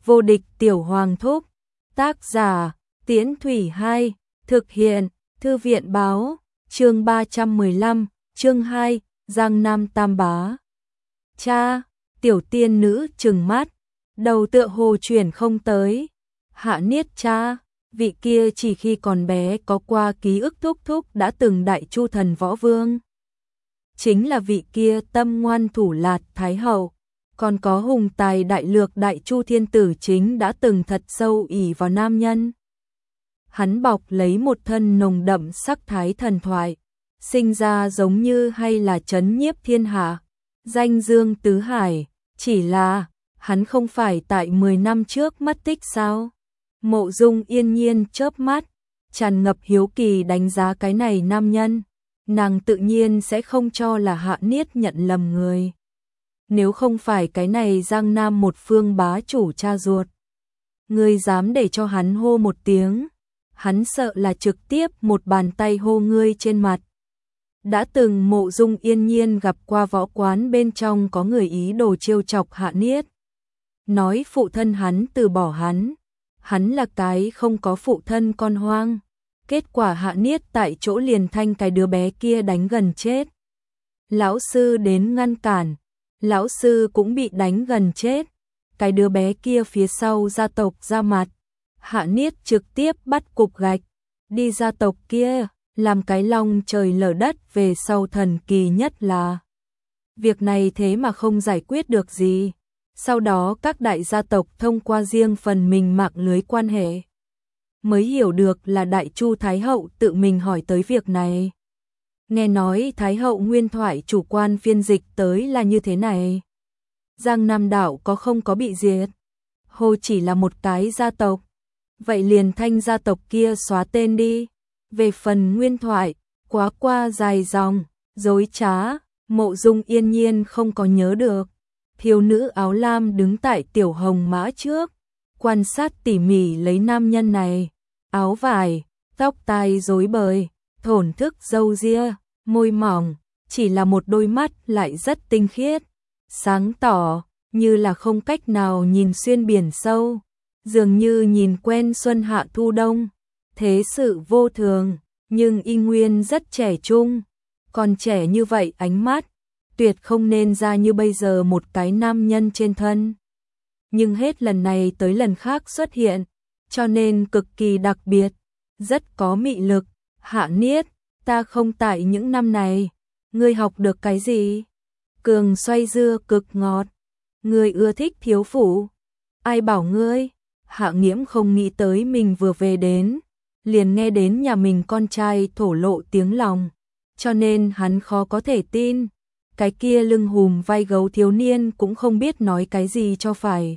Vô địch tiểu hoàng thúc. Tác giả, Tiễn Thủy 2, thực hiện, Thư viện báo, chương 315, chương 2, Giang Nam Tam Bá. Cha, tiểu tiên nữ trừng mắt, đầu tựa hồ chuyển không tới. Hạ Niết cha, vị kia chỉ khi còn bé có qua ký ức thúc thúc đã từng đại chu thần võ vương. Chính là vị kia tâm ngoan thủ lạt thái hậu, còn có hùng tài đại lược đại chu thiên tử chính đã từng thật sâu ỷ vào nam nhân. Hắn bọc lấy một thân nồng đậm sắc thái thần thoại, sinh ra giống như hay là trấn nhiếp thiên hạ, danh dương tứ hải, chỉ là hắn không phải tại 10 năm trước mất tích sao? Mộ Dung yên nhiên chớp mắt, tràn ngập hiếu kỳ đánh giá cái này nam nhân, nàng tự nhiên sẽ không cho là Hạ Niết nhận lầm người. Nếu không phải cái này Giang Nam một phương bá chủ cha ruột, ngươi dám để cho hắn hô một tiếng, hắn sợ là trực tiếp một bàn tay hô ngươi trên mặt. Đã từng Mộ Dung yên nhiên gặp qua võ quán bên trong có người ý đồ trêu chọc Hạ Niết, nói phụ thân hắn từ bỏ hắn là cái không có phụ thân con hoang. Kết quả Hạ Niết tại chỗ liền thanh cái đứa bé kia đánh gần chết. Lão sư đến ngăn cản, lão sư cũng bị đánh gần chết. Cái đứa bé kia phía sau gia tộc ra mặt, Hạ Niết trực tiếp bắt cục gạch, đi gia tộc kia, làm cái long trời lở đất. Về sau thần kỳ nhất là việc này thế mà không giải quyết được gì. Sau đó các đại gia tộc thông qua riêng phần mình mạng lưới quan hệ, mới hiểu được là Đại Chu Thái Hậu tự mình hỏi tới việc này. Nghe nói Thái Hậu nguyên thoại chủ quan phiên dịch tới là như thế này. Giang Nam đảo không có bị diệt, hồ chỉ là một cái gia tộc, vậy liền thanh gia tộc kia xóa tên đi. Về phần nguyên thoại, quá qua dài dòng, dối trá, Mộ Dung yên nhiên không có nhớ được. Thiếu nữ áo lam đứng tại tiểu hồng mã trước, quan sát tỉ mỉ lấy nam nhân này, áo vải, tóc tai rối bời, thổn thức râu ria, môi mỏng, chỉ là một đôi mắt lại rất tinh khiết, sáng tỏ, như là không cách nào nhìn xuyên biển sâu, dường như nhìn quen xuân hạ thu đông, thế sự vô thường, nhưng y nguyên rất trẻ trung, còn trẻ như vậy ánh mắt, tuyệt không nên ra như bây giờ một cái nam nhân trên thân. Nhưng hết lần này tới lần khác xuất hiện, cho nên cực kỳ đặc biệt, rất có mị lực. Hạ Niết, ta không tại những năm này, ngươi học được cái gì? Cường xoay dưa cực ngọt, ngươi ưa thích thiếu phụ. Ai bảo ngươi? Hạ Nghiễm không nghĩ tới mình vừa về đến, liền nghe đến nhà mình con trai thổ lộ tiếng lòng, cho nên hắn khó có thể tin. Cái kia lưng hùm vai gấu thiếu niên cũng không biết nói cái gì cho phải.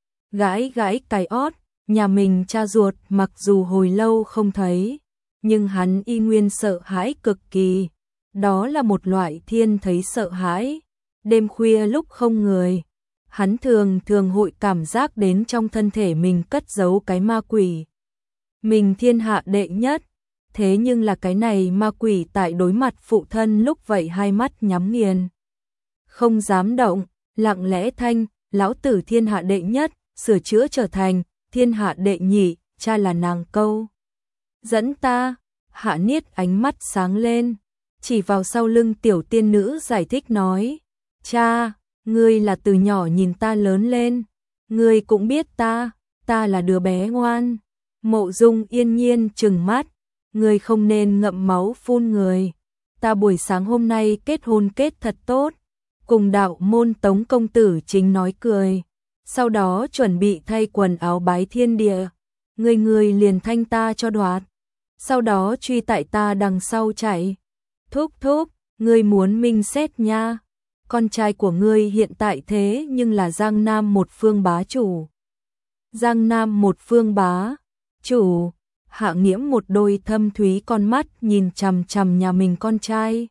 Gãi gãi cái ót, nhà mình cha ruột mặc dù hồi lâu không thấy, nhưng hắn y nguyên sợ hãi cực kỳ. Đó là một loại thiên thấy sợ hãi. Đêm khuya lúc không người, hắn thường hội cảm giác đến trong thân thể mình cất giấu cái ma quỷ. Mình thiên hạ đệ nhất, thế nhưng là cái này ma quỷ tại đối mặt phụ thân lúc vậy hai mắt nhắm nghiền, không dám động, lặng lẽ thanh, lão tử thiên hạ đệ nhất, sửa chữa trở thành thiên hạ đệ nhị, cha là nàng câu dẫn ta. Hạ Niết ánh mắt sáng lên, chỉ vào sau lưng tiểu tiên nữ giải thích nói, cha, ngươi là từ nhỏ nhìn ta lớn lên, ngươi cũng biết ta là đứa bé ngoan. Mộ Dung yên nhiên trừng mắt, ngươi không nên ngậm máu phun người, ta buổi sáng hôm nay kết hôn kết thật tốt, cùng đạo môn Tống công tử chính nói cười, sau đó chuẩn bị thay quần áo bái thiên địa, người liền thanh ta cho đoạt, sau đó truy tại ta đằng sau chạy. Thúc thúc, ngươi muốn minh xét nha, con trai của ngươi hiện tại thế nhưng là Giang Nam một phương bá chủ. Giang Nam một phương bá chủ. Hạ Nghiễm một đôi thâm thúy con mắt nhìn chằm chằm nhà mình con trai.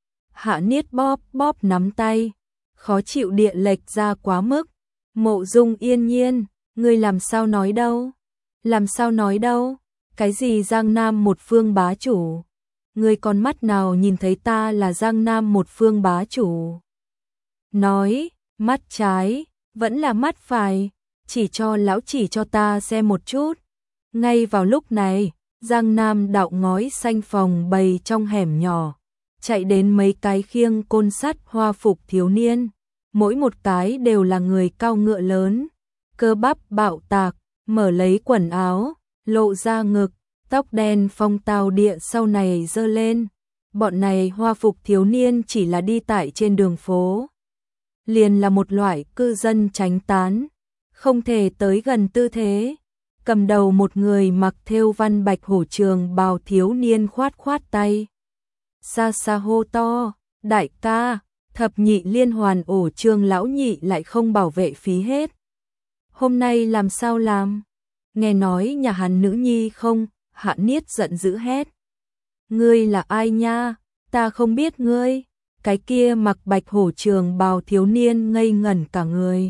Hạ Niết bóp nắm tay, khó chịu địa lệch ra quá mức. Mộ Dung yên nhiên, ngươi làm sao nói đâu? Làm sao nói đâu? Cái gì Giang Nam một phương bá chủ? Ngươi con mắt nào nhìn thấy ta là Giang Nam một phương bá chủ? Nói, mắt trái, vẫn là mắt phải, chỉ cho ta xem một chút. Ngay vào lúc này, Giang Nam Đạo ngói xanh phòng bày trong hẻm nhỏ, chạy đến mấy cái khiêng côn sắt hoa phục thiếu niên, mỗi một cái đều là người cao ngựa lớn, cơ bắp bạo tạc, mở lấy quần áo, lộ ra ngực, tóc đen phong tao địa sau này giơ lên. Bọn này hoa phục thiếu niên chỉ là đi tại trên đường phố, liền là một loại cư dân tránh tán, không thể tới gần tư thế. Cầm đầu một người mặc thêu văn bạch hổ trường bào thiếu niên khoát khoát tay, xa xa hô to, đại ca, thập nhị liên hoàn ổ Trương lão nhị lại không bảo vệ phí hết. Hôm nay làm sao làm? Nghe nói nhà hắn nữ nhi không? Hạ Niết giận dữ hét. Ngươi là ai nha? Ta không biết ngươi. Cái kia mặc bạch hổ trường bào thiếu niên ngây ngẩn cả người.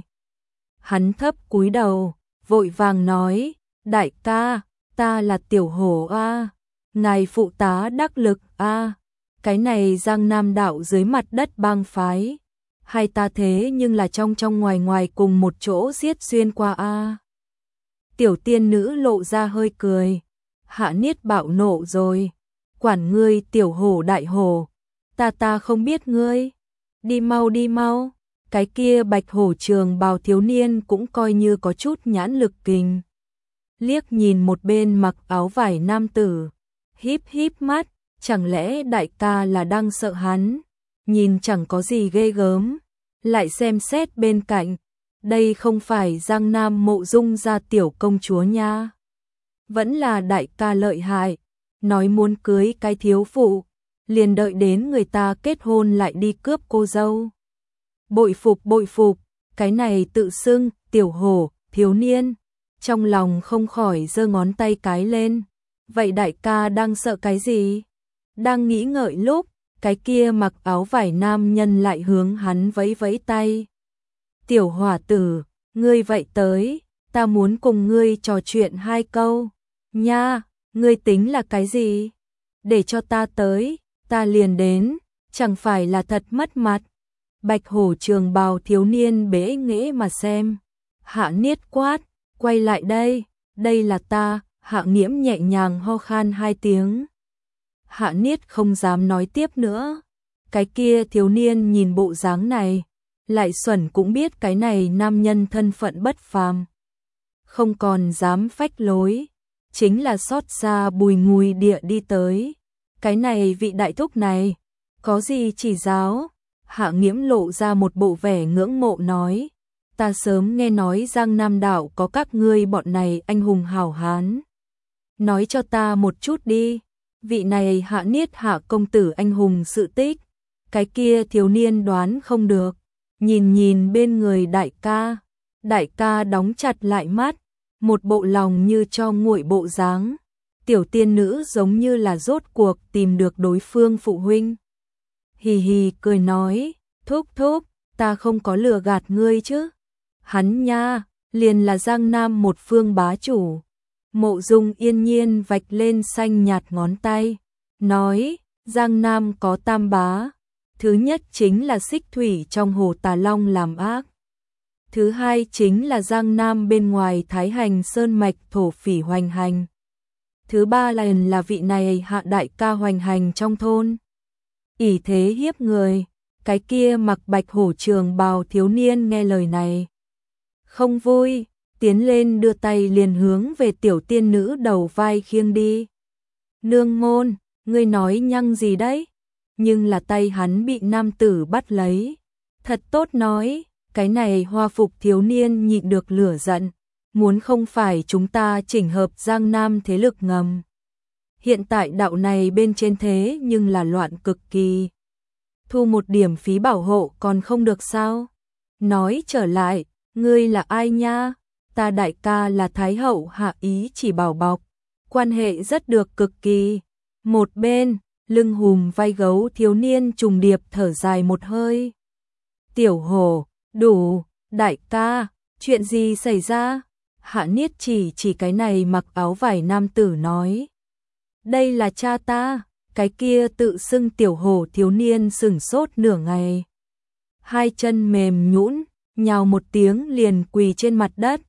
Hắn thấp cúi đầu, vội vàng nói, đại ca, ta là tiểu hổ a, ngài phụ tá đắc lực a. Cái này Giang Nam Đạo dưới mặt đất bang phái, hai ta thế nhưng là trong ngoài ngoài cùng một chỗ giết xuyên qua a. Tiểu tiên nữ lộ ra hơi cười. Hạ Niết bạo nộ rồi, quản ngươi tiểu hổ đại hổ, ta không biết ngươi, đi mau. Cái kia bạch hổ trường bào thiếu niên cũng coi như có chút nhãn lực kình, liếc nhìn một bên mặc áo vải nam tử, híp mắt, chẳng lẽ đại ca là đang sợ hắn, nhìn chẳng có gì ghê gớm, lại xem xét bên cạnh, đây không phải Giang Nam Mộ Dung gia tiểu công chúa nha. Vẫn là đại ca lợi hại, nói muốn cưới cái thiếu phụ, liền đợi đến người ta kết hôn lại đi cướp cô dâu. Bội phục, cái này tự xưng tiểu hổ, thiếu niên, trong lòng không khỏi giơ ngón tay cái lên. Vậy đại ca đang sợ cái gì? Đang nghĩ ngợi lúc, cái kia mặc áo vải nam nhân lại hướng hắn vẫy vẫy tay. Tiểu hỏa tử, ngươi vậy tới, ta muốn cùng ngươi trò chuyện hai câu. Nha, ngươi tính là cái gì? Để cho ta tới, ta liền đến, chẳng phải là thật mất mặt. Bạch hổ trường bào thiếu niên bế nghễ mà xem. Hạ Niết quát, quay lại đây là ta. Hạ Nghiễm nhẹ nhàng ho khan hai tiếng. Hạ Niết không dám nói tiếp nữa. Cái kia thiếu niên nhìn bộ dáng này, lại xuẩn cũng biết cái này nam nhân thân phận bất phàm, không còn dám phách lối, chính là xót xa bùi ngùi địa đi tới. Cái này vị đại thúc này, có gì chỉ giáo? Hạ Nghiễm lộ ra một bộ vẻ ngưỡng mộ nói, ta sớm nghe nói Giang Nam Đạo có các ngươi bọn này anh hùng hảo hán. Nói cho ta một chút đi, vị này Hạ Niết Hạ công tử anh hùng sự tích. Cái kia thiếu niên đoán không được, nhìn bên người đại ca đóng chặt lại mắt, một bộ lòng như cho nguội bộ dáng. Tiểu tiên nữ giống như là rốt cuộc tìm được đối phương phụ huynh. Hì hì cười nói, thúc, ta không có lừa gạt ngươi chứ. Hắn nha, liền là Giang Nam một phương bá chủ. Mộ Dung yên nhiên vạch lên xanh nhạt ngón tay, nói, Giang Nam có tam bá. Thứ nhất chính là Xích Thủy trong hồ Tà Long làm ác. Thứ hai chính là Giang Nam bên ngoài Thái Hành Sơn Mạch thổ phỉ hoành hành. Thứ ba là vị này Hạ đại ca hoành hành trong thôn, ỷ thế hiếp người. Cái kia mặc bạch hổ trường bào thiếu niên nghe lời này, không vui, tiến lên đưa tay liền hướng về tiểu tiên nữ đầu vai khiêng đi. Nương môn, ngươi nói nhăng gì đấy? Nhưng là tay hắn bị nam tử bắt lấy. Thật tốt nói, cái này hoa phục thiếu niên nhịn được lửa giận, muốn không phải chúng ta chỉnh hợp Giang Nam thế lực ngầm. Hiện tại đạo này bên trên thế nhưng là loạn cực kỳ. Thu một điểm phí bảo hộ còn không được sao? Nói trở lại, ngươi là ai nha? Ta đại ca là Thái hậu Hạ Ý chỉ bảo bọc, quan hệ rất được cực kỳ. Một bên, lưng hùm vai gấu thiếu niên trùng điệp thở dài một hơi. Tiểu hổ, đủ, đại ca, chuyện gì xảy ra? Hạ Niết chỉ cái này mặc áo vải nam tử nói. Đây là cha ta. Cái kia tự xưng tiểu hổ thiếu niên sửng sốt nửa ngày. Hai chân mềm nhũn, nhào một tiếng liền quỳ trên mặt đất.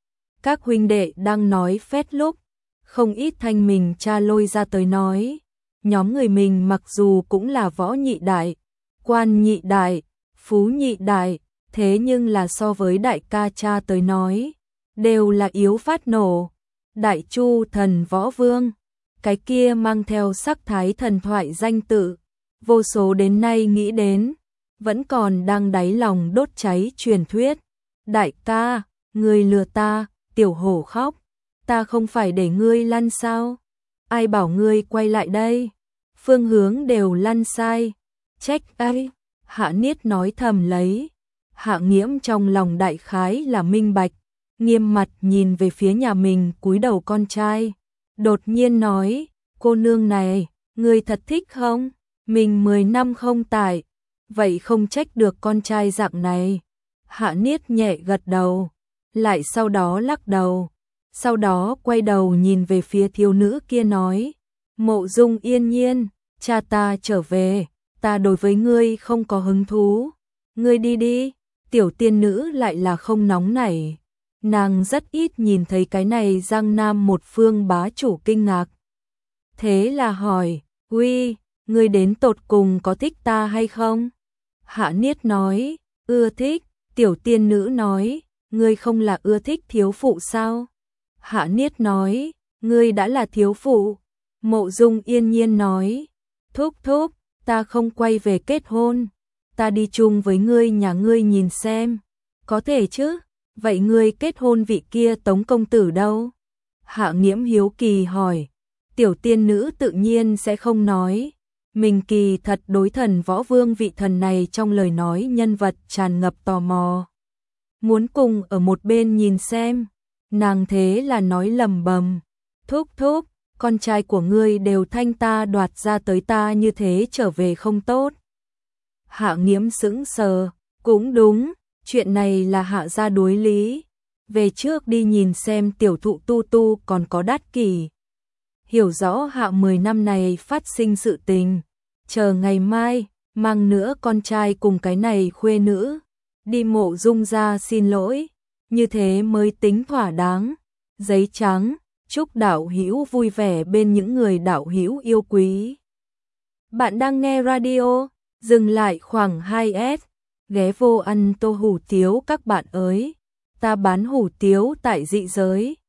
Các huynh đệ đang nói phét lúc, không ít thanh mình cha lôi ra tới nói. Nhóm người mình mặc dù cũng là võ nhị đại, quan nhị đại, phú nhị đại, thế nhưng là so với đại ca cha tới nói, đều là yếu phát nổ. Đại Chu thần võ vương, cái kia mang theo sắc thái thần thoại danh tự, vô số đến nay nghĩ đến, vẫn còn đang đáy lòng đốt cháy truyền thuyết. Đại ca, ngươi lừa ta, tiểu hổ khóc, ta không phải để ngươi lăn sao? Ai bảo ngươi quay lại đây? Phương hướng đều lăn sai. Trách ai? Hạ Niết nói thầm lấy. Hạ Nghiễm trong lòng đại khái là minh bạch, nghiêm mặt nhìn về phía nhà mình cúi đầu con trai. Đột nhiên nói, cô nương này, ngươi thật thích không? Mình 10 năm không tại, vậy không trách được con trai dạng này. Hạ Niết nhẹ gật đầu, lại sau đó lắc đầu, sau đó quay đầu nhìn về phía thiếu nữ kia nói, Mộ Dung Yên Nhiên, cha ta trở về, ta đối với ngươi không có hứng thú, ngươi đi đi. Tiểu tiên nữ lại là không nóng nảy, nàng rất ít nhìn thấy cái này Giang Nam một phương bá chủ kinh ngạc. Thế là hỏi, uy, ngươi đến tột cùng có thích ta hay không? Hạ Niết nói, ưa thích. Tiểu tiên nữ nói, ngươi không là ưa thích thiếu phụ sao? Hạ Niết nói, ngươi đã là thiếu phụ. Mộ Dung Yên Nhiên nói, thúc thúc, ta không quay về kết hôn, ta đi chung với ngươi nhà ngươi nhìn xem. Có thể chứ, vậy ngươi kết hôn vị kia Tống công tử đâu? Hạ Nghiễm hiếu kỳ hỏi, tiểu tiên nữ tự nhiên sẽ không nói. Mình kỳ thật đối thần võ vương vị thần này trong lời nói nhân vật tràn ngập tò mò. Muốn cùng ở một bên nhìn xem, nàng thế là nói lầm bầm, thúc thúc, con trai của ngươi đều thanh ta đoạt ra tới ta như thế trở về không tốt. Hạ Nghiễm sững sờ, cũng đúng, chuyện này là hạ gia đối lý, về trước đi nhìn xem tiểu thụ tu tu còn có đát kỷ. Hiểu rõ hạ 10 năm này phát sinh sự tình, chờ ngày mai, mang nữa con trai cùng cái này khuê nữ, đi Mộ Dung ra xin lỗi, như thế mới tính thỏa đáng. Giấy trắng, chúc đạo hữu vui vẻ bên những người đạo hữu yêu quý. Bạn đang nghe radio, dừng lại khoảng 2S, ghé vô ăn tô hủ tiếu các bạn ơi, ta bán hủ tiếu tại dị giới.